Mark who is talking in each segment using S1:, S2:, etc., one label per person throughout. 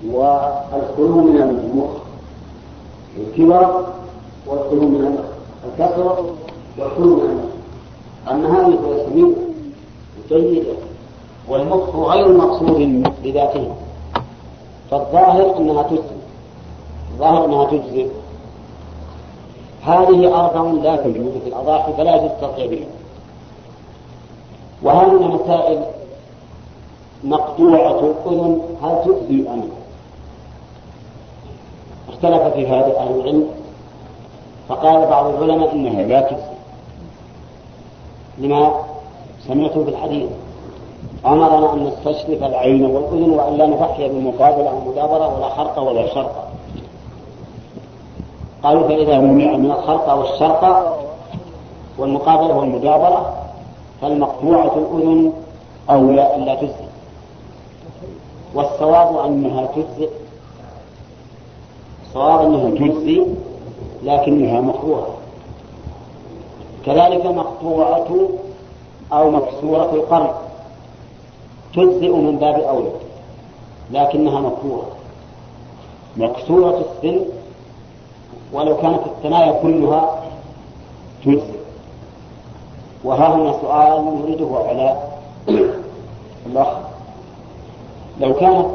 S1: والخلو من المخ الكبر، والخلو من الكسر، والخلو من المخ. أما هذه فهي جيدة، والمخ غير مقصود بذاته، فالظاهر أنها تجزئ. هذه أربع لا تجوز في الأضاحي فلا يجوز التضحية بها. وهذه مسائل مقطوعة الأذن هل تجزئ أم لا؟ اختلف في هذا أهل العلم، فقال بعض العلماء إنها لا تجزئ لما سمعته في الحديث: أمرنا أن نستشرف العين والأذن وأن لا نضحي بالمقابلة أو المدابرة ولا خرقة ولا شرقة. قالوا: فإذا منع من الخرقة والشرقة والمقابلة والمدابرة فالمقطوعة الأذن أولى أن لا تجزئ. والصواب أنها تجزئ، الصواب أنها تجزئ لكنها مكروهة. كذلك مقطوعة أو مكسورة القرن تجزئ من باب أولى لكنها مكروهة. مكسورة السن ولو كانت الثنايا كلها تجزئ. وها هنا سؤال نريده على الأخ: لو كانت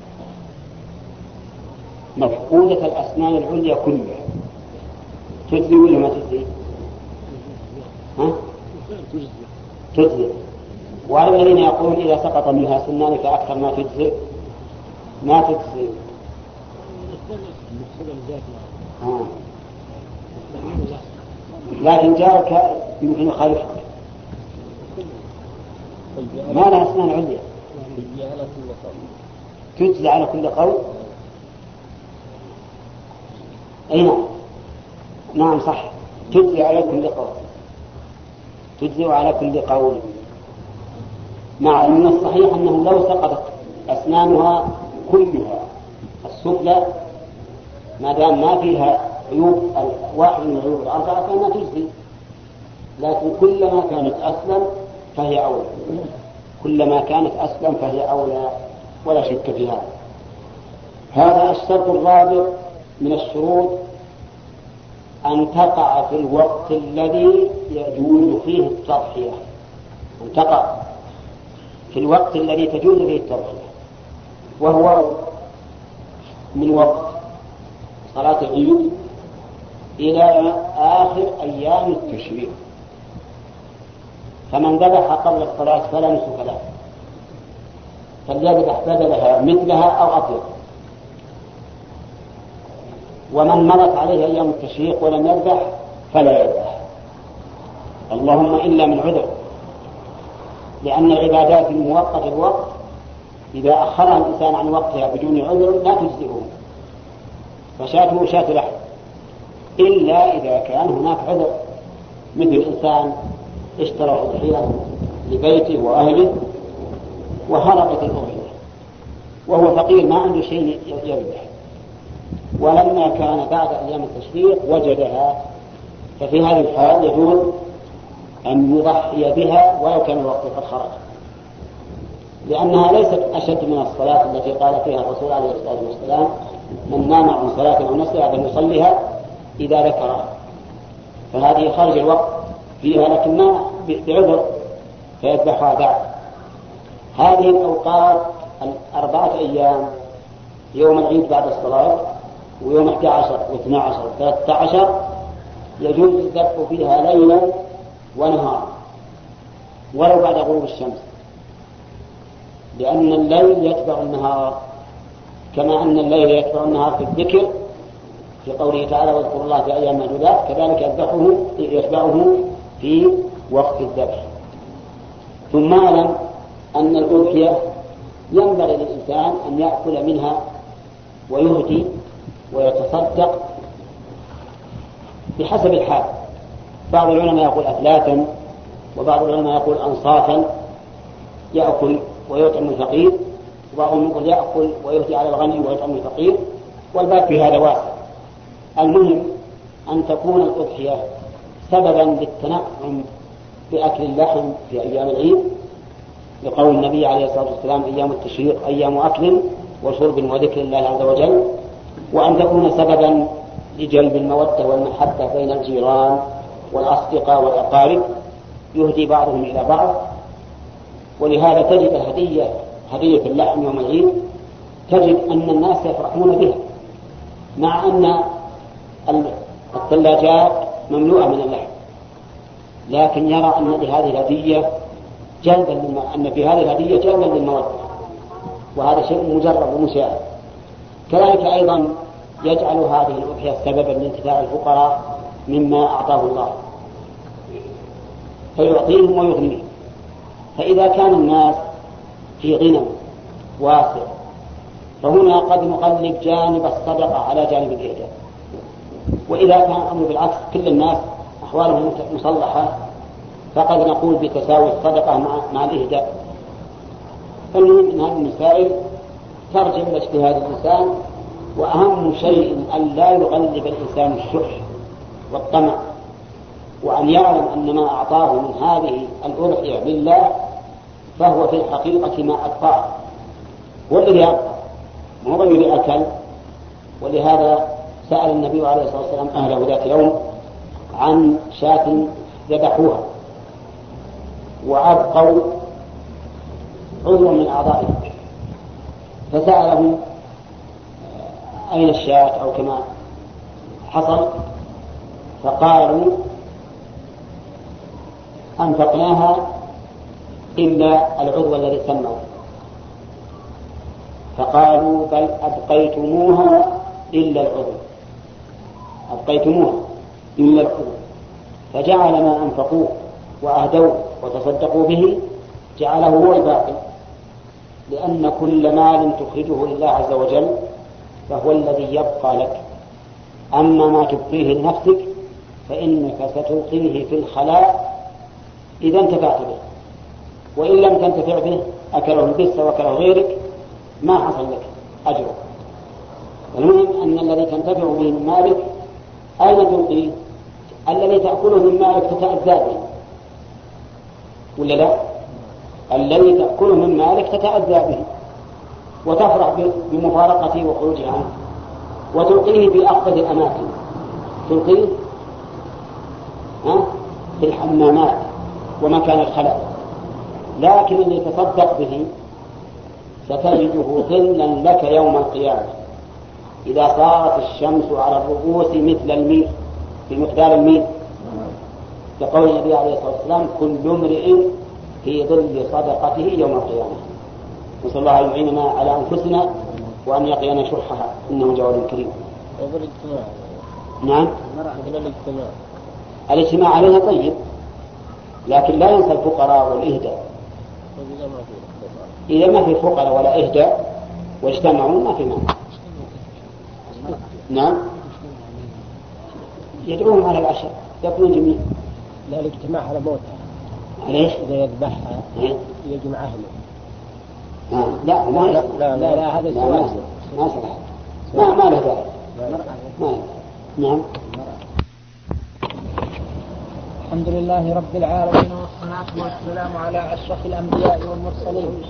S1: مفقودة الأسنان العليا كلها تجزئ ولا ما تجزئ؟ تجزئ. والذين يقولون إذا سقط منها سنان فأكثر ما تجزئ ما تجزئ. لكن جارك يمكن يخالفك، ما لها أسنان عليا تجزئ على كل قول. أي نعم صح، تجزئ على كل قول، تجزئ على كل قول، مع أن الصحيح أنه لو سقطت أسنانها كلها السفلى ما دام ما فيها عيوب واحد من العيوب الأربعة فإنها تجزئ. لكن كلما كانت أسلم فهي أولى، كلما كانت أسلم فهي أولى ولا شك في هذا. هذا الشرط الرابع من الشروط: أن تقع في الوقت الذي يجوز فيه التضحية، أن تقع في الوقت الذي تجوز فيه التضحية، وهو من وقت صلاة العيد إلى آخر أيام التشريق. فمن ذبح قبل الصلاة فلا نسك له، فليذبح بدلها مثلها أو أطيب. ومن مرت عليه أيام التشريق ولم يذبح فلا يذبح، اللهم إلا من عذر، لأن العبادات المؤقتة الوقت إذا أخرها الإنسان عن وقتها بدون عذر لا تجزئه، فشاته شاة لحم، إلا إذا كان هناك عذر، مثل إنسان اشترى أضحية لبيته وأهله وهربت الأضحية وهو فقير ما عنده شيء يذبح، ولما كان بعد أيام التشريق وجدها، ففي هذه الحال يجوز أن يضحي بها ولو كان الوقت قد خرج، لأنها ليست أشد من الصلاة التي قال فيها الرسول عليه الصلاة والسلام: من نام عن صلاة أو نسيها فليصليها إذا ذكرها. فهذه خارج الوقت فيها لكن ما بعذر فيذبحها بعد. هذه الأوقات 4 أيام: يوم العيد بعد الصلاة، ويوم 11 و12 و13 يجوز الذبح فيها ليلا ونهارا ولو بعد غروب الشمس، لأن الليل يتبع النهار، كما أن الليل يتبع النهار في الذكر في قوله تعالى: واذكروا الله في أيام معدودات، كذلك يتبعه في وقت الذبح. ثم اعلم أن الأضحية ينبغي للإنسان أن يأكل منها ويهدي ويتصدق بحسب الحال. بعض العلماء يقول أثلاثا، وبعض العلماء يقول أنصافا، يأكل ويطعم الفقير، وبعضهم يقول يأكل ويهدي على الغني ويطعم الفقير، والباب في هذا واسع. المهم أن تكون الأضحية سببا للتنعم بأكل اللحم في أيام العيد، لقول النبي عليه الصلاة والسلام: أيام التشريق أيام أكل وشرب وذكر الله عز وجل، وأن تكون سببا لجلب المودة والمحبة بين الجيران والأصدقاء والأقارب، يهدي بعضهم إلى بعض. ولهذا تجد هدية اللحم يوم العيد، تجد أن الناس يفرحون بها، مع أن الثلاجات مملوءة من اللحم، لكن يرى أن في هذه الهدية جلبا للمودة، وهذا شيء مجرب ومشاهد. كذلك أيضا يجعل هذه الأضحية سببا لانتفاع الفقراء مما أعطاه الله، فيعطيهم ويغنيهم. فإذا كان الناس في غنى واسع، فهنا قد نقلب جانب الصدقة على جانب الإهداء. وإذا كان الأمر بالعكس، كل الناس أحوالهم مصلحة، فقد نقول بتساوي الصدقة مع الإهداء. فالمهم أن هذه المسائل ترجع إلى اجتهاد الإنسان، وأهم شيء أن لا يغلب الإنسان الشح والطمع، وأن يعلم أن ما أعطاه من هذه الأضحية لله فهو في الحقيقة ما أبقاه، والذي أبقى مو الذي أكل. ولهذا سأل النبي عليه الصلاة والسلام أهله ذات يوم عن شاة ذبحوها وأبقوا عضوا من أعضائه، فسألهم أين الشاة أو كما حصل، فقالوا أنفقناها إلا العضو الذي سموا، فقالوا بل أبقيتموها إلا العضو، فجعل ما أنفقوه وأهدوه وتصدقوا به جعله هو الباقي، لأن كل مال تخرجه لله عز وجل فهو الذي يبقى لك. أما ما تبقيه لنفسك فإنك ستلقيه في الخلاء إذا انتفعت به، وإن لم تنتفع به أكله البس وأكله غيرك ما حصل لك أجره. المهم أن الذي تنتفع به من مالك أين تلقيه؟ الذي تأكله من مالك تتأذى به، ولا لا؟ الذي تأكله من مالك تتأذى به وتفرح بمفارقته وخروجه عنه، وتلقيه بأخبث الأماكن، تلقيه في الحمامات ومكان الخلاء. لكن اللي تصدق به ستجده ظلا لك يوم القيامة إذا صارت الشمس على الرؤوس مثل الميل، في مقدار الميل، كقول النبي عليه الصلاة والسلام كل امرئ في ظل صدقته يوم القيامة. نسأل الله أن يعيننا على أنفسنا وأن يقينا شحها إنه جواد كريم. نعم، الاجتماع عليها طيب، لكن لا ينسى الفقراء والإهداء. إذا ما في فقراء ولا إهداء واجتمعوا ما في مانع. نعم، يدعوهم على العشاء يكونون جميعا.
S2: لا، الاجتماع على موتها.
S1: ليش؟
S2: إذا يذبحها يجمع أهله.
S1: لا
S2: هذا السؤال
S1: ما له داعي. نعم.
S2: الحمد لله رب العالمين، والصلاة والسلام على أشرف الأنبياء والمرسلين.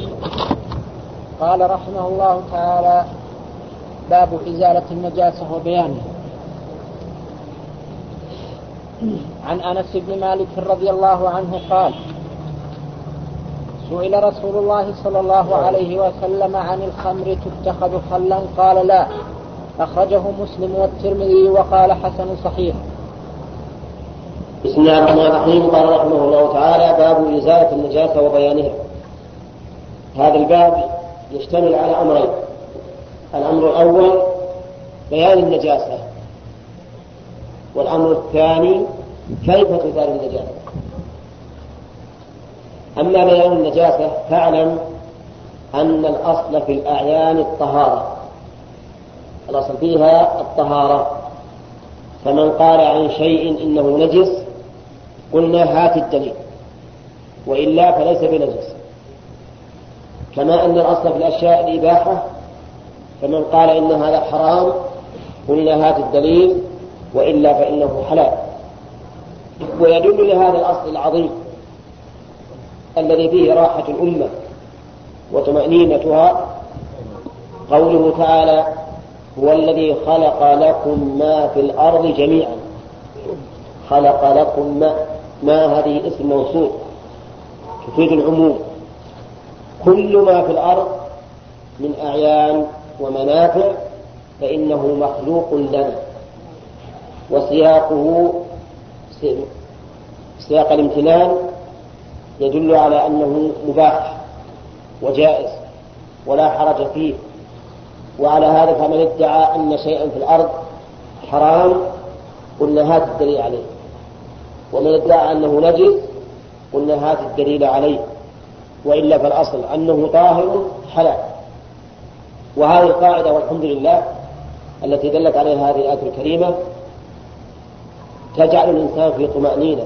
S2: قال رحمه الله تعالى: باب إزالة النجاسة وبيانها. عن أنس بن مالك رضي الله عنه قال: سئل رسول الله صلى الله عليه وسلم عن الخمر تتخذ خلا؟ قال: لا. أخرجه مسلم والترمذي وقال حسن صحيح.
S1: بسم الله الرحمن الرحيم. قال رحمه الله تعالى: باب إزالة النجاسة وبيانها. هذا الباب يشتمل على أمرين: الأمر الأول بيان النجاسة، والأمر الثاني كيف تزال النجاسة. أما بيان النجاسة فاعلم أن الأصل في الأعيان الطهارة، الأصل فيها الطهارة. فمن قال عن شيء إنه نجس قلنا هات الدليل، وإلا فليس بنجس. كما أن الأصل في الأشياء الإباحة، فمن قال إن هذا حرام قلنا هات الدليل، وإلا فإنه حلال. ويدل لهذا الأصل العظيم الذي فيه راحة الأمة وطمأنينتها
S3: قوله تعالى هو الذي خلق لكم ما في الأرض جميعا. خلق لكم ما هذه اسم موصول تفيد العموم. كل ما في الأرض من أعيان ومنافع فإنه مخلوق لنا، وسياقه سياق الامتنان يدل على أنه مباح وجائز ولا حرج فيه. وعلى هذا فمن ادعى أن شيئا في الأرض حرام قلنا هات الدليل عليه، ومن ادعى أنه نجس قلنا هات الدليل عليه، وإلا فالأصل أنه طاهر حلال. وهذه القاعدة والحمد لله التي دلت عليها هذه الآية الكريمة تجعل الإنسان في طمأنينة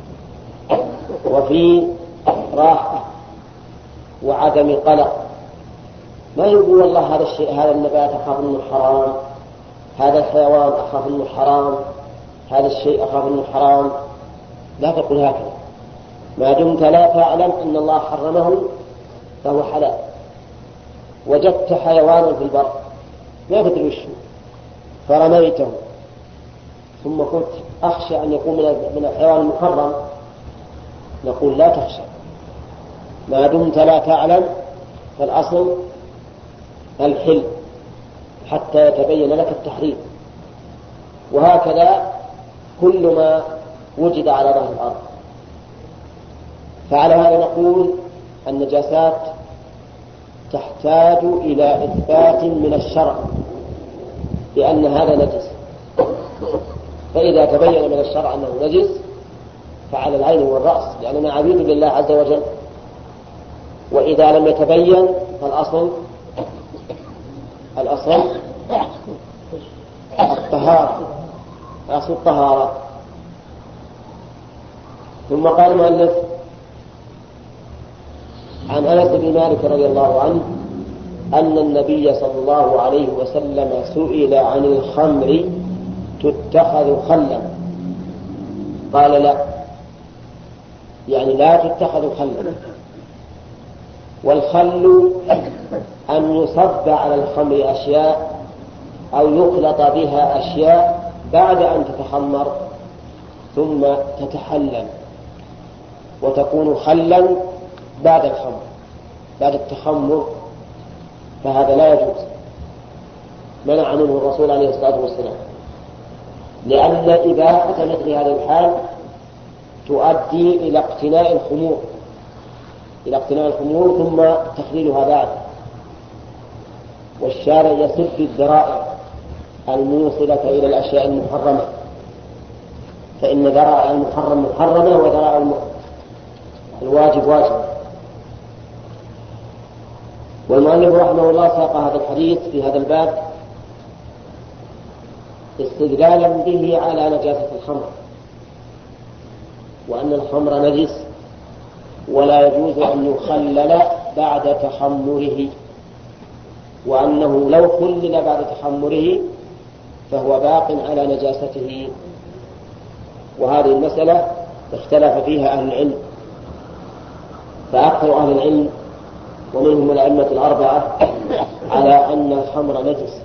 S3: وفي راحة وعدم قلق. ما يقول والله هذا الشيء، هذا النبات أخاف أنه حرام، هذا الحيوان أخاف أنه حرام، هذا الشيء أخاف أنه حرام. لا تقول هكذا ما دمت لا تعلم أن الله حرمه فهو حلال. وجدت حيوانا في البر ما تدري وشه فرميته ثم قلت أخشى أن يكون من الحيوان المحرم، نقول لا تخشى ما دمت لا تعلم، فالأصل الحل حتى يتبين لك التحريم. وهكذا كل ما وجد على ظهر الأرض. فعلى هذا نقول النجاسات تحتاج إلى إثبات من الشرع بأن هذا نجس، فإذا تبين من الشرع أنه نجس فعلى العين والرأس لأننا عبيد لله عز وجل. وإذا لم يتبين فالأصل الطهارة، أصل الطهارة. ثم قال المؤلف عن أنس بن مالك رضي الله عنه أن النبي صلى الله عليه وسلم سئل عن الخمر تتخذ خلا قال لا، يعني لا تتخذ خلا. والخل أن يصب على الخمر أشياء أو يخلط بها أشياء بعد أن تتخمر ثم تتحلل وتكون خلا بعد الخمر بعد التخمر، فهذا لا يجوز، منع منه الرسول عليه الصلاة والسلام، لأن إباحة مثل هذه الحال تؤدي إلى اقتناء الخمور ثم تخليلها بعد. والشارع يسد الذرائع الموصلة إلى الأشياء المحرمة، فإن ذرائع المحرم محرمة وذرائع الواجب واجب. والمؤلف رحمه الله ساق هذا الحديث في هذا الباب استدلالا به على نجاسة الخمر، وأن الخمر نجس ولا يجوز أن يخلل بعد تخمره، وأنه لو خلل بعد تخمره فهو باق على نجاسته. وهذه المسألة اختلف فيها أهل العلم، فأكثر أهل العلم ومنهم الأئمة الأربعة على أن الخمر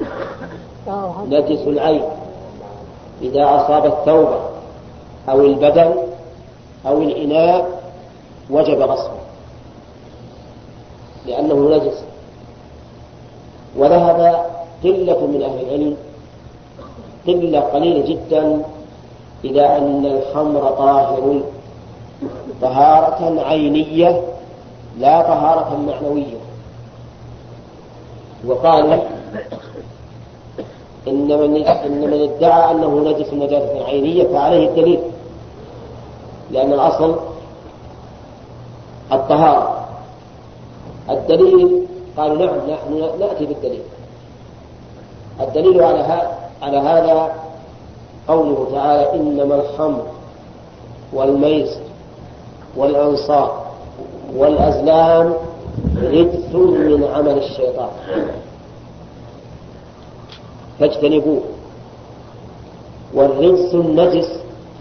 S3: نجس العين إذا أصاب الثوب أو البدن أو الإناء وجب غسله لأنه نجس. وذهب قلة من أهل العلم، قلة قليلة جدا، إلى أن الخمر طاهر طهارة عينية لا طهارة معنوية. وقالوا إن من ادعى أنه نجس نجاسة عينية فعليه الدليل، لأن الأصل الطهارة. الدليل قالوا نعم نحن نأتي بالدليل. الدليل على هذا قوله تعالى إنما الخمر والميسر والأنصاب والأزلام رجس من عمل الشيطان فاجتنبوه. والرجس النجس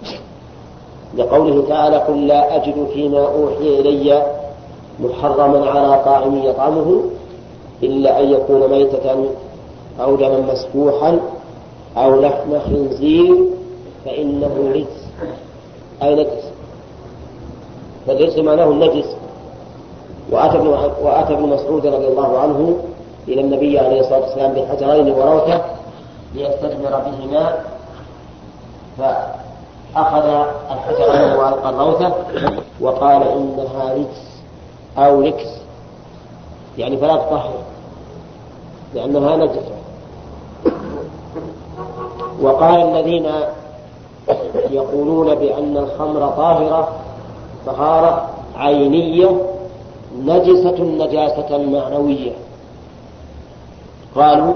S3: لقوله تعالى قل لا أجد فيما أوحي إلي محرما على طاعم يطعمه إلا أن يكون ميتة أو دما مسفوحا أو لحم خنزير فإنه رجس، أي نجس. فالرجس معناه النجس. وأتى ابن مسعود رضي الله عنه إلى النبي عليه الصلاة والسلام بحجرين وروثة ليستثمر بهما، فأخذ الحجرين وألقى الروثة وقال إنها رجس أو ركس، يعني فلا تطهر لأنها نجسة. وقال الذين يقولون بأن الخمر طهارة عينية نجسة نجاسة معنوية، قالوا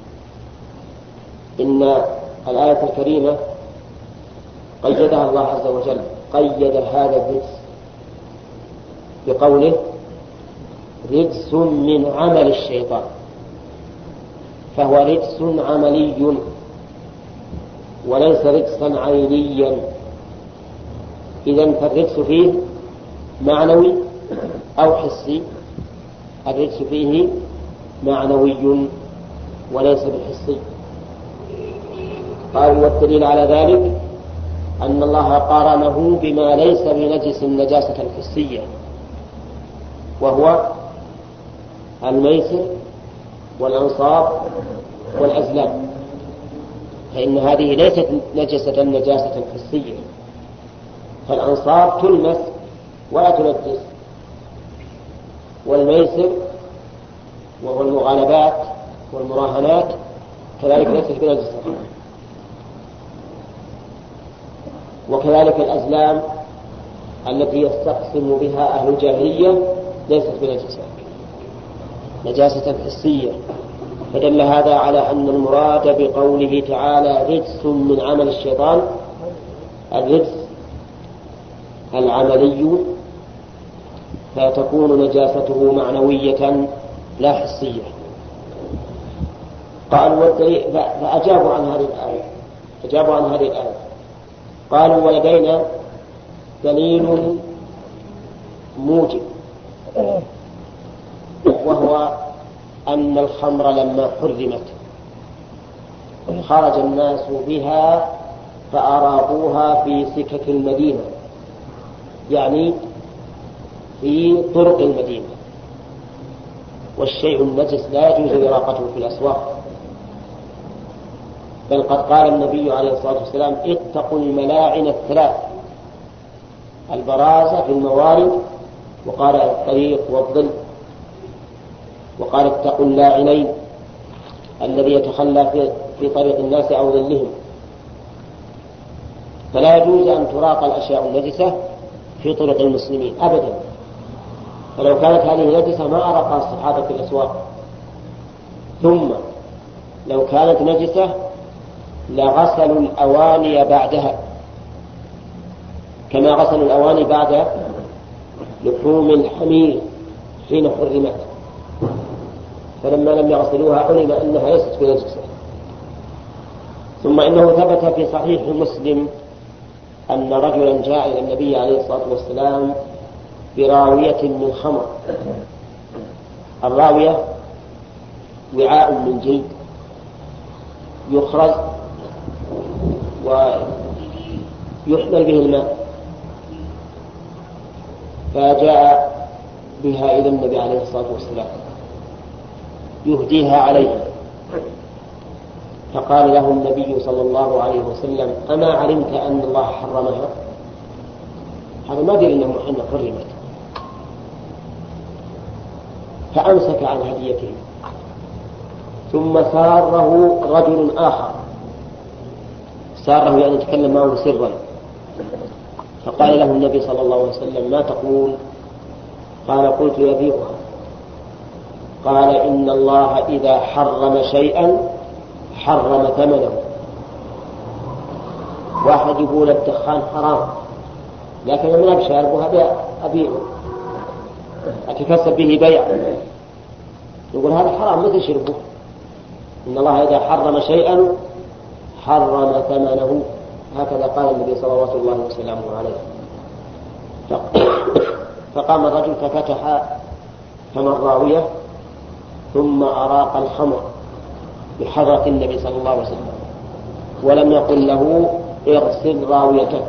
S3: إن الآية الكريمة قيدها الله عز وجل، قيد هذا الرجس بقوله رجس من عمل الشيطان، فهو رجس عملي وليس رجسا عينيا. إذن فالرجس فيه معنوي أو حسي، الرجس فيه معنوي وليس بالحسي. قالوا والدليل على ذلك أن الله قارنه بما ليس بنجس نجاسة حسية، وهو الميسر والأنصاب والأزلام، فإن هذه ليست نجسة نجاسة حسية، فالأنصاب تلمس ولا تنجس، والميسر وهو المغالبات والمراهنات كذلك ليست بنجسة، وكذلك الأزلام التي يستقسم بها أهل الجاهلية ليست بنجسة نجاسة حسية. فدل هذا على أن المراد بقوله تعالى رجس من عمل الشيطان الرجس العملي، فتكون نجاسته معنوية لا حسية. قالوا فأجابوا عن هذه الآية، قالوا ولدينا دليل موجب، وهو أن الخمر لما حرمت خرج الناس بها فأراقوها في سكك المدينة، يعني في طرق المدينة، والشيء النجس لا يجوز إراقته في الأسواق، بل قد قال النبي عليه الصلاة والسلام اتقوا الملاعن الثلاث، البرازة في الموارد، وقال الطريق والظل، وقال اتقوا اللاعنين الذي يتخلى في طريق الناس أو ظلهم. فلا يجوز أن تراق الأشياء النجسة في طرق المسلمين أبدا، فلو كانت هذه نجسة ما أراقها الصحابة في الأسواق. ثم لو كانت نجسة لغسلوا الأواني بعدها كما غسلوا الأواني بعد لحوم الحمير حين حرمت، فلما لم يغسلوها علم أنها ليست بنجسة. ثم إنه ثبت في صحيح مسلم أن رجلا جاء إلى النبي عليه الصلاة والسلام براوية من خمر. الراوية وعاء من جلد يخرج ويحمل به الماء، فجاء بها إلى النبي عليه الصلاة والسلام يهديها عليه، فقال له النبي صلى الله عليه وسلم أما علمت أن الله حرمها؟ هذا ما دري أنها حرمت، فأمسك عن هديته. ثم ساره رجل آخر، ساره يعني يتكلم معه سرا، فقال له النبي صلى الله عليه وسلم ما تقول؟ قال قلت يبيعها. قال إن الله إذا حرم شيئا حرم ثمنه. واحد يقول الدخان حرام لكن من أبشاربها أبيعه أتكسب به بيع، يقول هذا حرام مثل شربه. إن الله إذا حرم شيئا حرم ثمنه، هكذا قال النبي صلى الله عليه وسلم عليه. فقام الرجل ففتح فم الراوية ثم أراق الخمر بحضرة النبي صلى الله عليه وسلم ولم يقل له اغسل راويتك،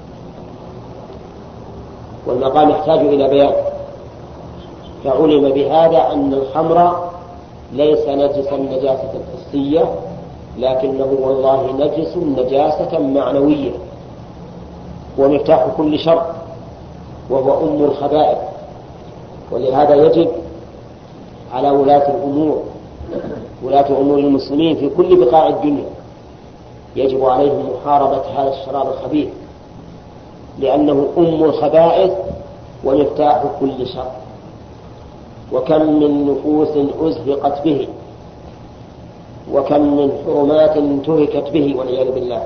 S3: والمقام يحتاج إلى بيان، فعلم بهذا أن الخمر ليس نجسا نجاسة حسية، لكنه والله نجس نجاسة معنوية، ومفتاح كل شر، وهو أم الخبائث. ولهذا يجب على ولاة أمور المسلمين في كل بقاع الدنيا يجب عليهم محاربة هذا الشراب الخبيث، لأنه أم الخبائث ومفتاح كل شر. وكم من نفوس أزهقت به، وكم من حرمات انتهكت به والعياذ بالله.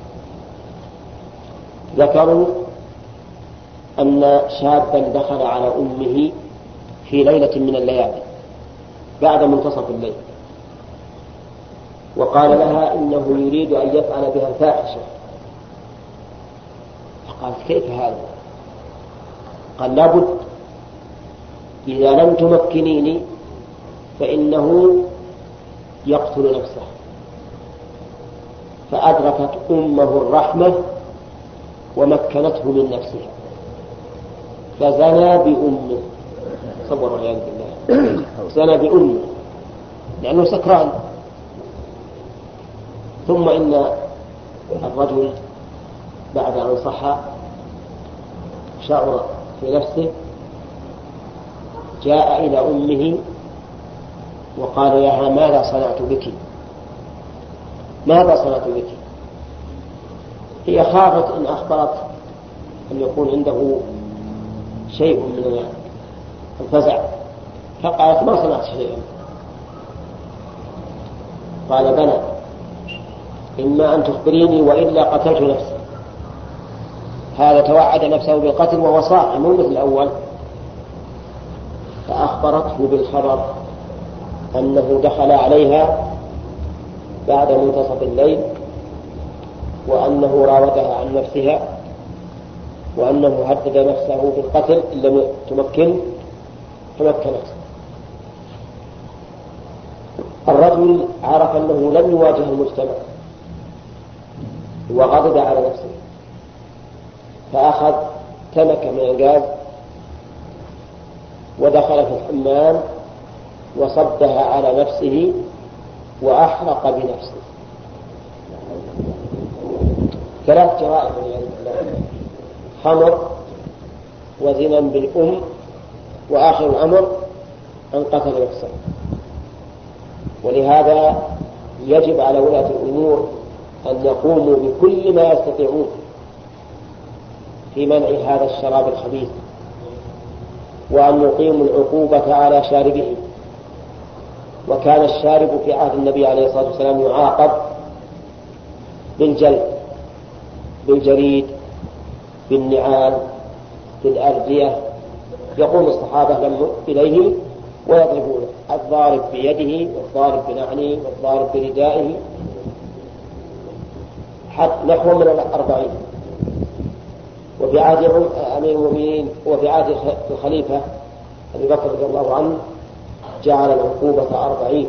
S3: ذكروا أن شابا دخل على أمه في ليلة من الليالي بعد منتصف الليل، وقال لها إنه يريد أن يفعل بها الفاحشة، فقالت كيف هذا؟ قال لابد، إذا لم تمكنيني فإنه يقتل نفسه. فأدركت أمه الرحمة ومكنته من نفسها، فزنى بأمه، صبر والعياذ بالله، زنى بأمه لأنه سكران. ثم إن الرجل بعد أن صحى شعر في نفسه، جاء إلى أمه وقال لها ماذا صنعت بك؟ ماذا صنعت بك؟ هي خافت إن أخبرت أن يكون عنده شيء من الفزع، فقالت ما صنعت شيئا. قال بلى، إما أن تخبريني وإلا قتلت نفسي. هذا توعد نفسه بالقتل وهو صاحي مو مثل الأول. فأخبرته بالخبر أنه دخل عليها بعد منتصف الليل، وأنه راودها عن نفسها، وأنه هدد نفسه بالقتل إن لم تمكن، فمكنت. الرجل عرف أنه لم يواجه المجتمع وغضب على نفسه، فأخذ تمكة من الغاز ودخل في الحمام وصبها على نفسه وأحرق بنفسه. 3 جرائم والعياذ بالله: خمر، وزنا بالأم، وآخر الأمر أن قتل نفسه. ولهذا يجب على ولاة الأمور أن يقوموا بكل ما يستطيعون في منع هذا الشراب الخبيث، وأن يقيموا العقوبة على شاربه. وكان الشارب في عهد النبي عليه الصلاة والسلام يعاقب بالجلد، بالجريد، بالنعال، بالأردية. يقوم الصحابة إليه ويضربونه، الضارب بيده والضارب بنعله والضارب بردائه، حتى نحو من 40. وفي عهد أمير المؤمنين وفي عهد الخليفة أبي بكر رضي الله عنه جعل العقوبة 40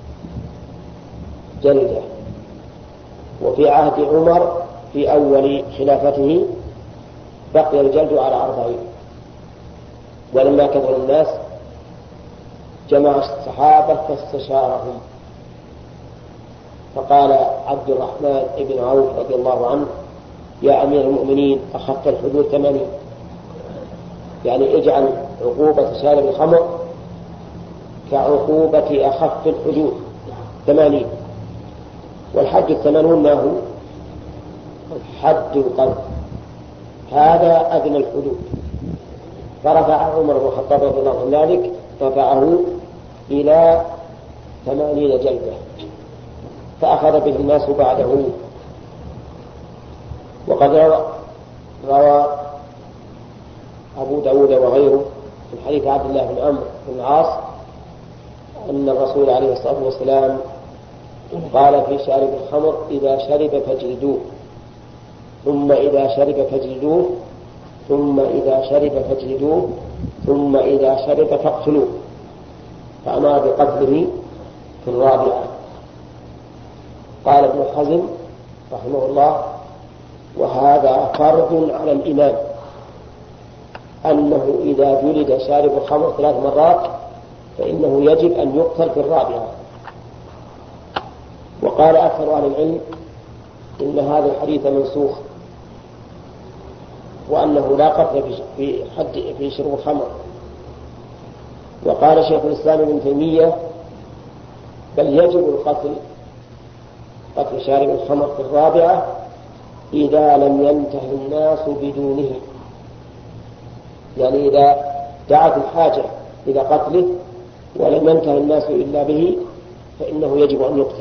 S3: جلدة. وفي عهد عمر في أول خلافته بقي الجلد على 40. ولما كثر الناس جمع الصحابة فاستشارهم، فقال عبد الرحمن بن عوف رضي الله عنه: يا أمير المؤمنين، أخف الحدود 80، يعني اجعل عقوبة شارب الخمر كعقوبة أخف الحدود 80. والحد 80 ما هو؟ حد القذف، هذا أدنى الحدود. فرفع عمر بن الخطاب رضي الله عنه ذلك، رفعه إلى 80 جلدة، فأخذ به الناس بعده. وقد روى أبو داود وغيره من حديث عبد الله بن عمرو بن العاص أن الرسول عليه الصلاة والسلام قال في شارب الخمر: إذا شرب فاجلدوه، ثم إذا شرب فاجلدوه، ثم إذا شرب فاجلدوه، ثم إذا شرب فاقتلوه. فأمر بقتله في الرابعة. قال ابن حزم رحمه الله: وهذا فرض على الإمام أنه إذا جلد شارب الخمر 3 مرات فإنه يجب أن يقتل في الرابعة. وقال أكثر أهل العلم إن هذا الحديث منسوخ، وأنه لا قتل في شرب الخمر. وقال شيخ الإسلام ابن تيمية: بل يجب قتل شارب الخمر في الرابعة إذا لم ينتهي الناس بدونه، يعني إذا دعت الحاجة إلى قتله ولم ينتهي الناس إلا به فإنه يجب أن يقتل.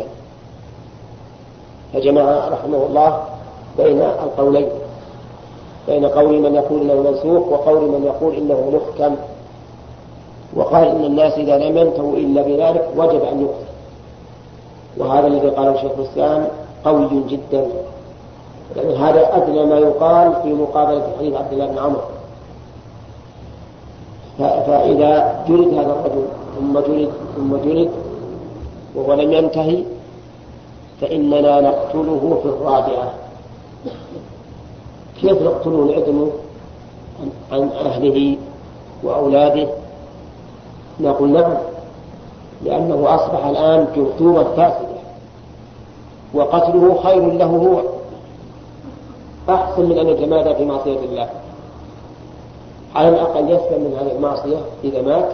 S3: فجمع رحمه الله بين القولين، بين قول من يقول إنه منسوخ وقول من يقول إنه محكم، وقال إن الناس إذا لم ينتهوا إلا بذلك وجب أن يقتل. وهذا الذي قاله شيخ الإسلام قوي جدا، يعني هذا أدنى ما يقال في مقابلة حديث عبد الله بن عمرو. فإذا جلد هذا الرجل ثم جلد وهو لم ينتهي فإننا نقتله في الرابعة. كيف نقتله؟ نعدمه عن أهله وأولاده؟ نقول نعم، لأنه أصبح الآن جرثومة فاسدة، وقتله خير له هو، أحسن من أن يتمادى في معصية الله. على الأقل يسلم من هذه المعصية إذا مات،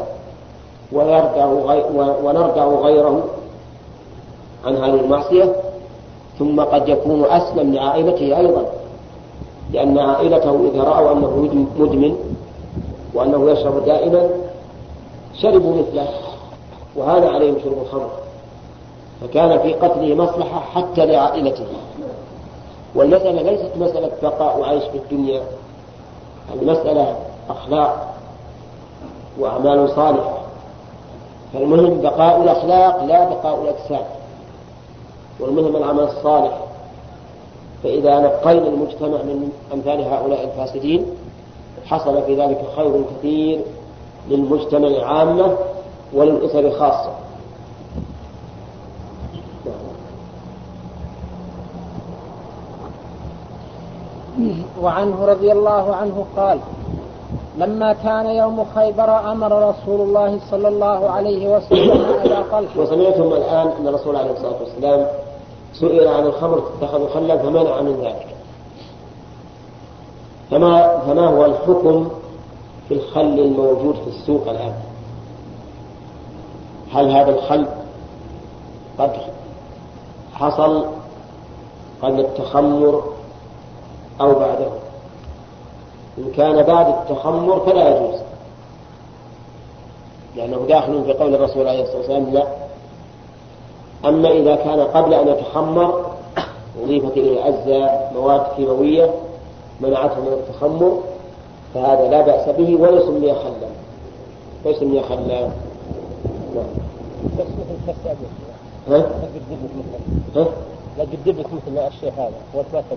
S3: ونردع غيره عن هذه المعصية، ثم قد يكون أسلم لعائلته أيضا، لأن عائلته إذا رأوا أنه مدمن وأنه يشرب دائما شربوا مثله وهان عليهم شرب الخمر، فكان في قتله مصلحة حتى لعائلته. والمسألة ليست مسألة بقاء وعيش في الدنيا، المسألة أخلاق وأعمال صالحة، فالمهم بقاء الأخلاق لا بقاء الأجساد، والمهم العمل الصالح. فإذا نقينا المجتمع من أمثال هؤلاء الفاسدين حصل في ذلك خير كثير للمجتمع عامة وللأسر خاصة.
S2: وعنه رضي الله عنه قال: لما كان يوم خيبر أمر رسول الله صلى الله عليه وسلم أبا طلحة.
S3: وسمعتم الآن أن الرسول عليه الصلاة والسلام سئل عن الخمر تتخذ خلا فمنع من ذلك. فما هو الحكم في الخل الموجود في السوق الآن؟ هل هذا الخل قد حصل قبل التخمر أو بعده؟ إن كان بعد التخمر فلا يجوز، لأنه داخل في قول الرسول عليه الصلاة والسلام لا. أما إذا كان قبل أن يتخمر أضيفت إليه أجزاء مواد كيماوية منعته من التخمر فهذا لا بأس به ويسمي خلا.
S2: بس مثل كسابه لا قدبت مثل الشيء هذا والفاتح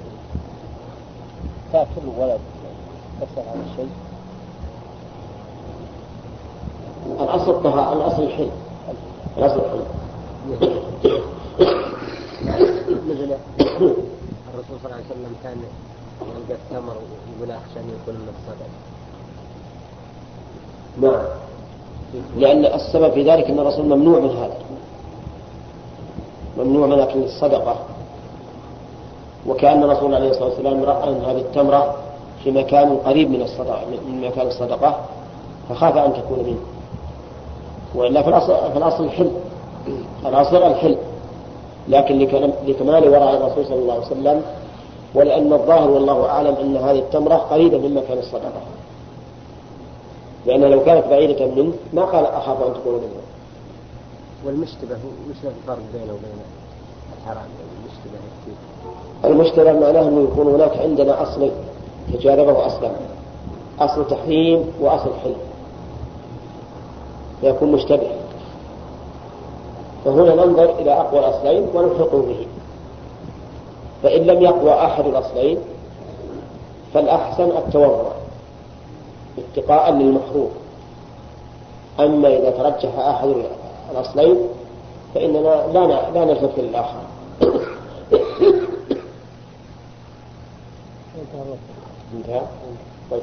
S2: تاكل ولا تكسر هذا الشيء.
S3: الأصل الطهارة، الأصل الحل.
S4: مثل الرسول صلى الله عليه وسلم كان يلقى التمر ويقول أخشى أن يكون من الصدق.
S3: نعم، لأن السبب في ذلك أن الرسول ممنوع من هذا، ممنوع من أكل الصدقة. وكأن الرسول عليه الصلاة والسلام رأى أن هذه التمرة في مكان قريب من مكان الصدقة فخاف أن تكون منه. وإلا في الأصل الحل، الأصل الحل، لكن لكمال وراء الرسول صلى الله عليه وسلم ولأن الظاهر والله أعلم أن هذه التمرة قريبة من مكان الصدقة، لأن لو كانت بعيدة منه ما قال أخاف أن تكون منه.
S4: والمشتبه وش الفرق بينه وبين الحرام؟
S3: المشتبه معناه أنه يكون هناك عندنا أصل تجاربه أصلا، أصل تحريم وأصل حل، فيكون مشتبه. فهنا ننظر إلى أقوى الأصلين ونلحقه به، فإن لم يقوى أحد الأصلين فالأحسن التورع اتقاء للمحروم. أما إذا ترجح أحد الأصلين فإننا لا نلتفت للآخر. انتهى. طيب.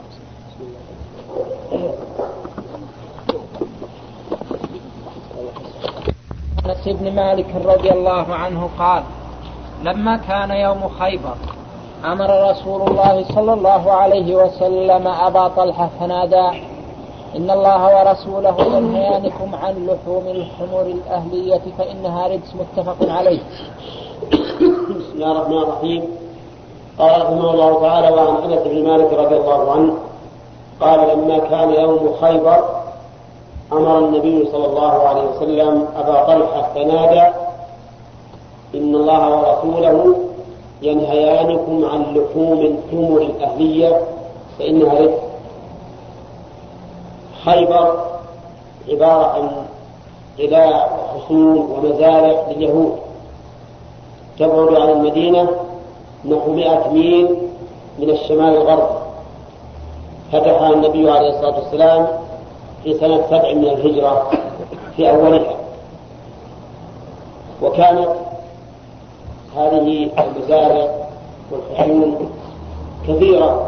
S2: أنس بن مالك رضي الله عنه قال: لما كان يوم خيبر أمر رسول الله صلى الله عليه وسلم أبا طلحة فنادى: إن الله ورسوله ينهيانكم عن لحوم الحمر الأهلية فإنها رجس. متفق عليه.
S3: بسم الله الرحمن الرحيم. قال رحمه الله تعالى: وعن أنس بن مالك رضي الله عنه قال: لما كان يوم خيبر أمر النبي صلى الله عليه وسلم أبا طلحة فنادى: إن الله ورسوله ينهيانكم عن لحوم الحمر الأهلية فإنها رجس. خيبر عبارة عن قلاع وحصون ومزارع لليهود تبعد عن المدينة نحو 100 ميل من الشمال الغربي. فتحها النبي عليه الصلاة والسلام في سنة 7 من الهجرة في أولها. وكانت هذه المزارع والحصون كثيرة،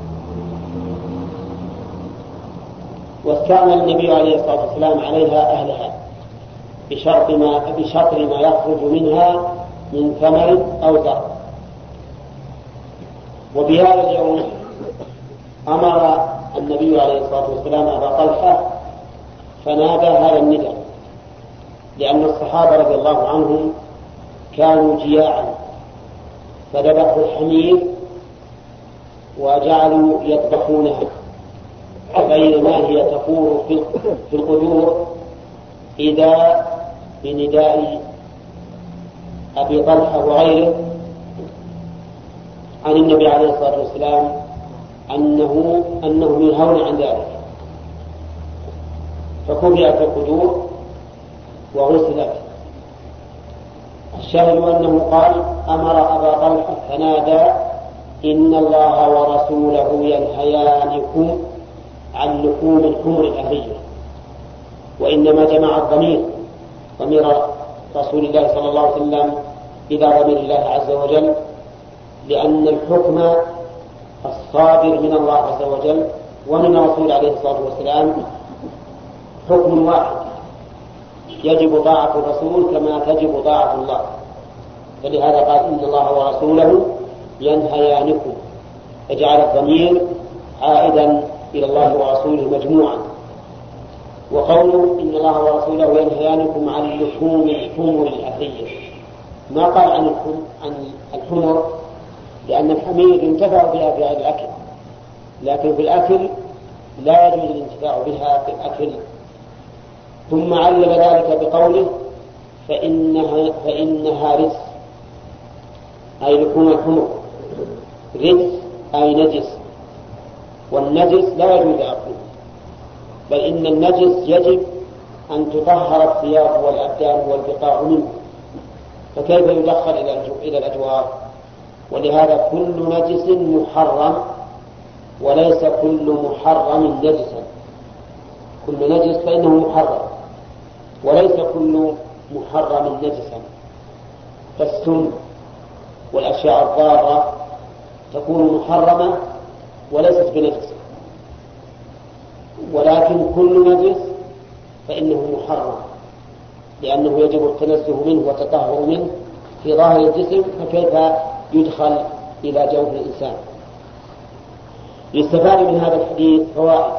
S3: واستعمل النبي عليه الصلاة والسلام عليها أهلها بشطر ما يخرج منها من ثمر أو زرع. وبهذا اليوم أمر النبي عليه الصلاة والسلام أبا طلحة فنادى هذا النداء، لأن الصحابة رضي الله عنهم كانوا جياعا فذبحوا الحمير وجعلوا يذبحونها، بينما هي تفور في القدور إذا بنداء أبي طلحة وغيره عن النبي عليه الصلاة والسلام أنهم ينهون عن ذلك، فكفئت القدور وغسلت. الشاهد أنه قال: أمر أبا طلحة فنادى: إن الله ورسوله ينهيانكم عن لحوم الحمر الأهلية. وإنما جمع الضمير ضمير رسول الله صلى الله عليه وسلم إلى ضمير الله عز وجل، لأن الحكم الصادر من الله عز وجل ومن الرسول عليه الصلاة والسلام حكم واحد، يجب طاعة الرسول كما تجب طاعة الله. فلهذا قال: إن الله ورسوله ينهيانكم، فجعل الضمير عائدا إلى الله ورسوله مجموعا. وقوله إن الله ورسوله ينهيانكم عن لحوم الحمر الأهلية، ما قال عن الحمر، لأن الحمير ينتفع بها في الأكل، لكن في الأكل لا يجوز الانتفاع بها في الأكل. ثم علل ذلك بقوله: فإنها رجس، أي لحوم الحمر. رجس أي نجس، والنجس لا يجوز أكله، بل إن النجس يجب أن تطهر الثياب والأبدان والبقاع منه، فكيف يدخل إلى الأجوار؟ ولهذا كل نجس محرم، وليس كل محرم نجسا. كل نجس فإنه محرم، وليس كل محرم نجسا. فالسم والأشياء الضارة تكون محرمة وليست بنجسة، ولكن كل نجس فإنه محرم، لأنه يجب التنزه منه والتطهر منه في ظاهر الجسم، فكيف يدخل إلى جوف الإنسان؟ يستفاد من هذا الحديث فوائد.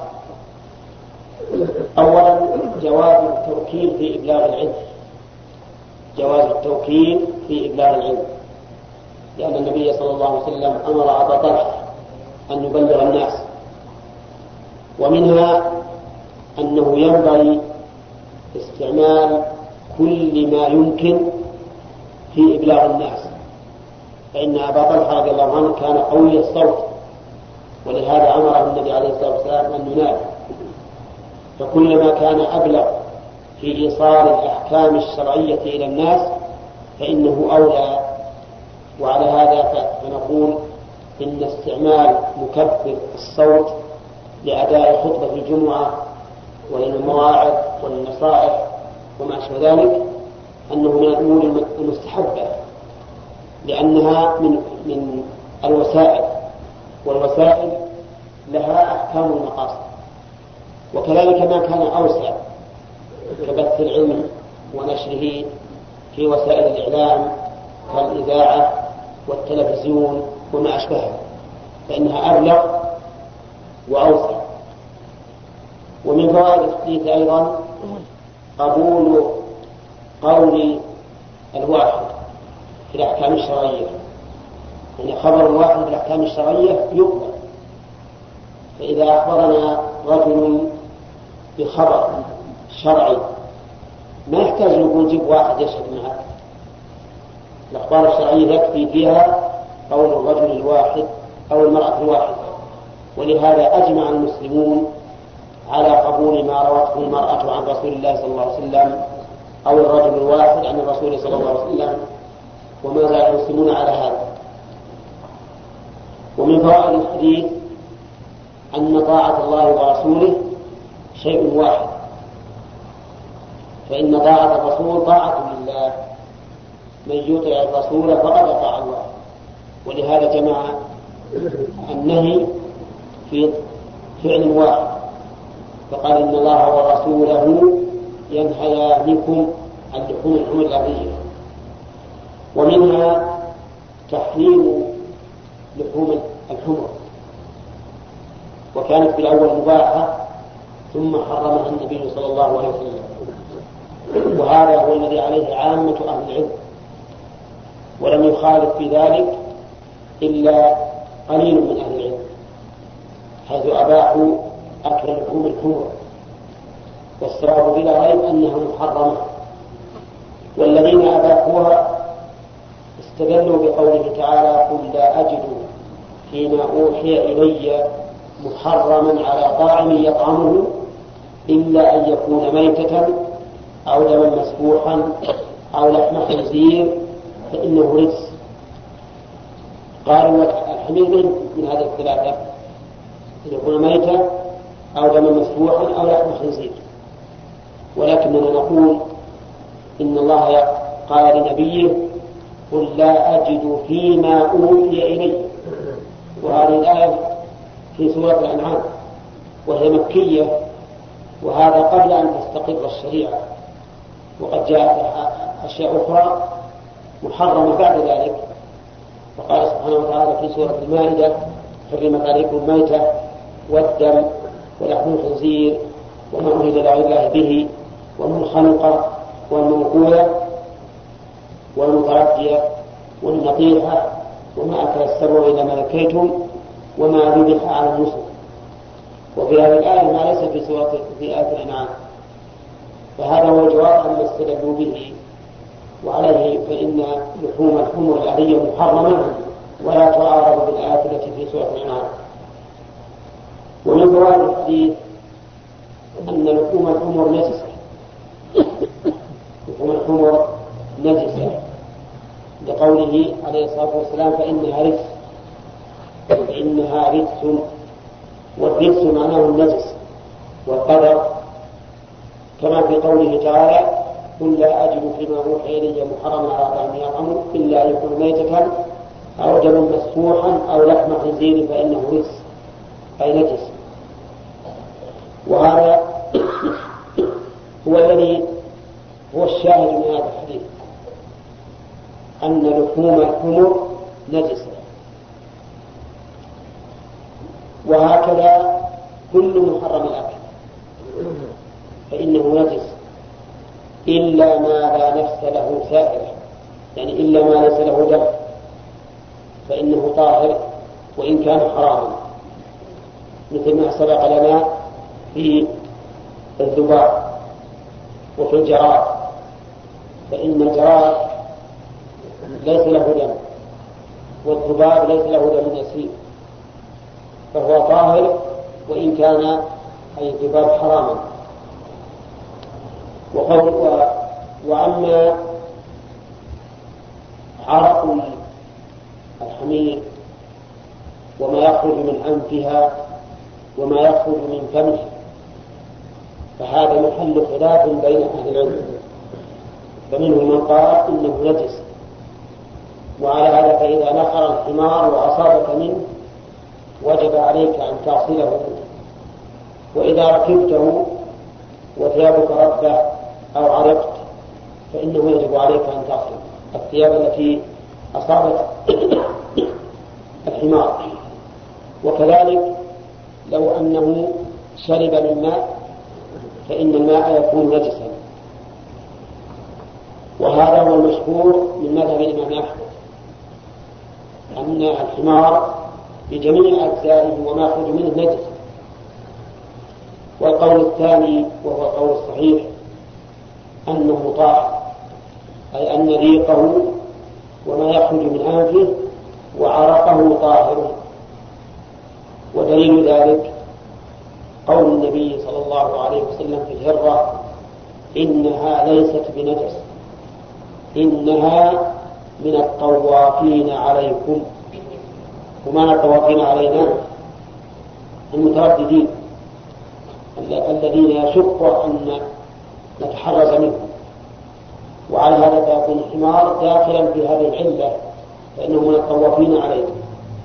S3: أولا: جواز التوكيل في إبلاغ العلم، جواز التوكيل في إبلاغ العلم، لأن النبي صلى الله عليه وسلم أمر أبا طلحة أن يبلغ الناس. ومنها أنه ينبغي استعمال كل ما يمكن في إبلاغ الناس، فإن أبا طلحة رضي الله عنه كان قوي الصوت، ولهذا أمره النبي عليه الصلاة والسلام أن ينادي. فكلما كان أبلغ في إيصال الأحكام الشرعية إلى الناس فإنه أولى. وعلى هذا فنقول إن استعمال مكبر الصوت لأداء خطبة الجمعة وإلى المواعظ والنصائح وما أشبه ذلك أنه من الأمور المستحبة، لأنها من الوسائل، والوسائل لها أحكام المقاصد. وكذلك ما كان أوسع كبث العلم ونشره في وسائل الإعلام كالإذاعة والتلفزيون وما أشبهها، فإنها أبلغ وأوسع. ومن فوائد الحديث أيضا قبول قول الواحد في الأحكام الشرعية، يعني خبر الواحد في الأحكام الشرعية يقبل. فإذا أخبرنا رجل بخبر شرعي ما يحتاج نقول جيب واحد يشهد معك، الأخبار الشرعية يكفي فيها قول الرجل الواحد أو المرأة الواحدة. ولهذا أجمع المسلمون على قبول ما روته المرأة عن رسول الله صلى الله عليه وسلم أو الرجل الواحد عن الرسول صلى الله عليه وسلم، وما زال المسلمون على هذا. ومن فوائد الحديث أن طاعة الله ورسوله شيء واحد، فإن طاعة الرسول طاعة لله، من يطع الرسول فقد أطاع الله. ولهذا جمع النهي في فعل واحد، فقال إن الله ورسوله ينهيانكم عن لحوم الحمر الأهلية. ومنها تحريم لحوم الحمر، وكانت في الأول مباحة ثم حرمها النبي صلى الله عليه وسلم، وهذا هو الذي عليه عامة أهل العلم، ولم يخالف في ذلك إلا قليل من أهل العلم، حيث أباحوا أكل لحوم الحمر، والصواب بلا ريب أنها محرمة. والذين أباحوها استدلوا بقوله تعالى قل لا أجد فيما أوحي إلي محرما على طاعم يطعمه إلا أن يكون ميتة أو دما مسفوحا أو لحم خنزير فإنه رجس. قالوا الحمير من هذه الثلاثة، أن يكون ميتة أو دما مسفوحا أو لحم خنزير. ولكننا نقول إن الله قال لنبيه قل لا أجد فيما أوحي إلي، وهذه الآية في سورة الأنعام وهي مكية، وهذا قبل أن تستقر الشريعة، وقد جاءت أشياء أخرى محرمة بعد ذلك. فقال سبحانه وتعالى في سورة المائدة حرمت عليكم الميتة والدم ولحم الخنزير وما أهل لغير الله به والمنخنقة والموقوذة والمتردية والنطيحة وما أكل السبع إلا ما ذكيتم وما ذبح على النصب. وفي هذه الآية ما ليس في آية الأنعام، فهذا هو الجواب عما استدلوا به، وعليه فإن لحوم الحمر الأهلية محرمة ولا تعارض بالآية التي في سورة الأنعام. ومن فوائد الحديث أن لحوم الحمر نجسة، لحوم الحمر نجسة لقوله عليه الصلاة والسلام فإنها رجس، والرجس معناه النجس والقدر، كما في قوله تعالى قل لا أجد فيما أوحي إلي محرما على طعام يطعمه إلا أن يكون ميتة أو دما مسفوحا أو لحم خنزير فإنه رجس أي نجس. وهذا هو الذي هو الشاهد من هذا الحديث، أن لحوم الحمر نجسة. وهكذا كل محرم الأكل فإنه نجس إلا ما لا نفس له سائرة، يعني إلا ما ليس له دم فإنه طاهر وإن كان حراما، مثل ما سبق لنا في الذباب وفي الجراد، فإن الجراد ليس له دم والذباب ليس له دم يسير، فهو طاهر وإن كان أي الذباب حراما. وأما عرق الحمير وما يخرج من أنفها وما يخرج من فمها
S1: فهذا محل خلاف بين أهل العلم، فمنهم من قال إنه نجس. وعلى هذا فإذا نخر الحمار وأصابك منه وجب عليك أن تعصله، وإذا ركبته وثيابك ربه أو عرقت فإنه يجب عليك أن تعصل الثياب التي أصابت الحمار. وكذلك لو أنه شرب من ماء فإن الماء يكون نجسا، وهذا هو المشهور من مذهب الإمام أحمد، أن الحمار بجميع أجزائه وما يخرج منه نجس. والقول الثاني وهو القول الصحيح أنه طاهر، أي أن ريقه وما يخرج من أنفه وعرقه طاهر. ودليل ذلك قول النبي صلى الله عليه وسلم في الهرة: إنها ليست بنجس، إنها من الطوافين عليكم. ومعنى الطوافين علينا المترددين الذين يشق أن نتحرز منهم. وعلى هذا فيكون الحمار داخلا في هذه العلة، فإنه من الطوافين عليكم.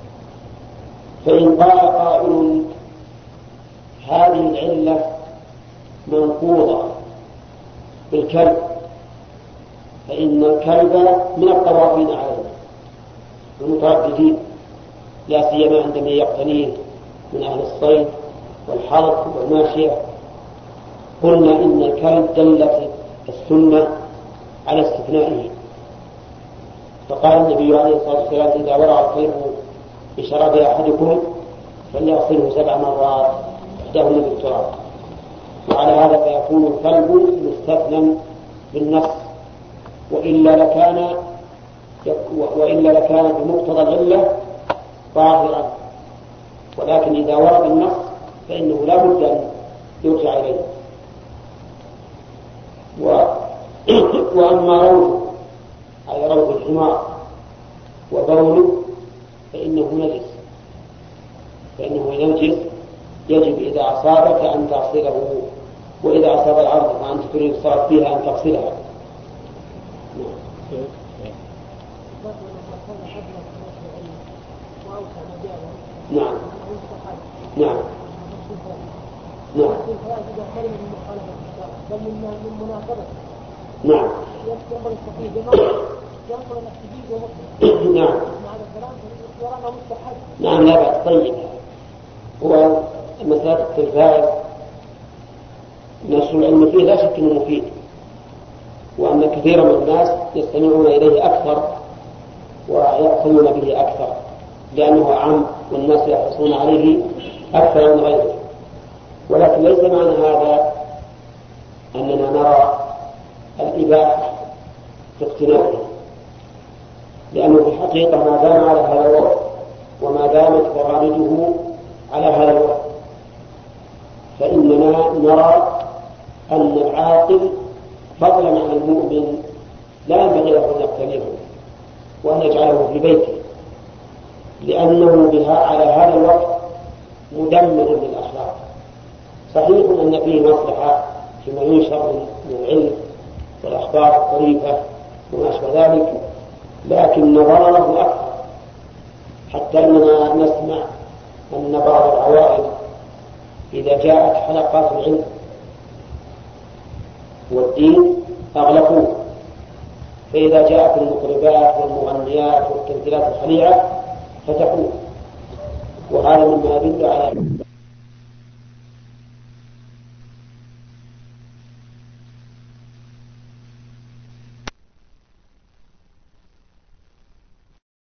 S1: فإن قال قائل هذه العلة منقوضة بالكلب، فإن الكلب من الطوافين علينا المترددين، لا سيما عندما يقتنيه من أهل الصيد والحرث والماشية. قلنا إن الكلب دلت السنة على استثنائه، فقال النبي عليه الصلاة والسلام: إذا ورع الكلب بشراب أحدكم فليغسله 7 مرات إحداهن بالتراب. وعلى هذا فيكون الكلب مستثنى بالنص، وإلا لكان بمقتضى العلة طاهرا، ولكن إذا ورد النص فإنه لا بد أن يرجع إليه. وأما روضه أي روض الحمار وبوله فإنه نجس، يجب إذا أصابك أن تغسله، وإذا أصاب العرض وأنت تريد الصلاة فيها أن تغسلها. نعم نعم نعم نعم نعم لا بأس. طيب، هو مسألة التلفاز نشر العلم فيه لا شك أنه مفيد، وأن كثيرا من الناس يستمعون إليه أكثر ويأخذون به أكثر لأنه عام والناس يحرصون عليه أكثر من غيره. ولكن ليس معنى هذا أننا نرى الإباحة في اقتنائه، لأنه في الحقيقة ما دام على هذا الوقت وما دامت برامجه على هذا الوقت فإننا نرى أن العاقل فضلا عن المؤمن لا ينبغي له أن يقتنيه وأن يجعله في بيته، لأنه بها على هذا الوقت مدمر للأخلاق. صحيح أن فيه مصلحة فيما ينشر من العلم والأخبار الطريفة وما أشبه ذلك، لكن ضرره أكثر، حتى أننا نسمع أن بعض العوائل إذا جاءت حلقات العلم والدين أغلقوه، فإذا جاءت المطربات والمغنيات والتمثيلات الخليعة فتحوه، وهذا مما يدل على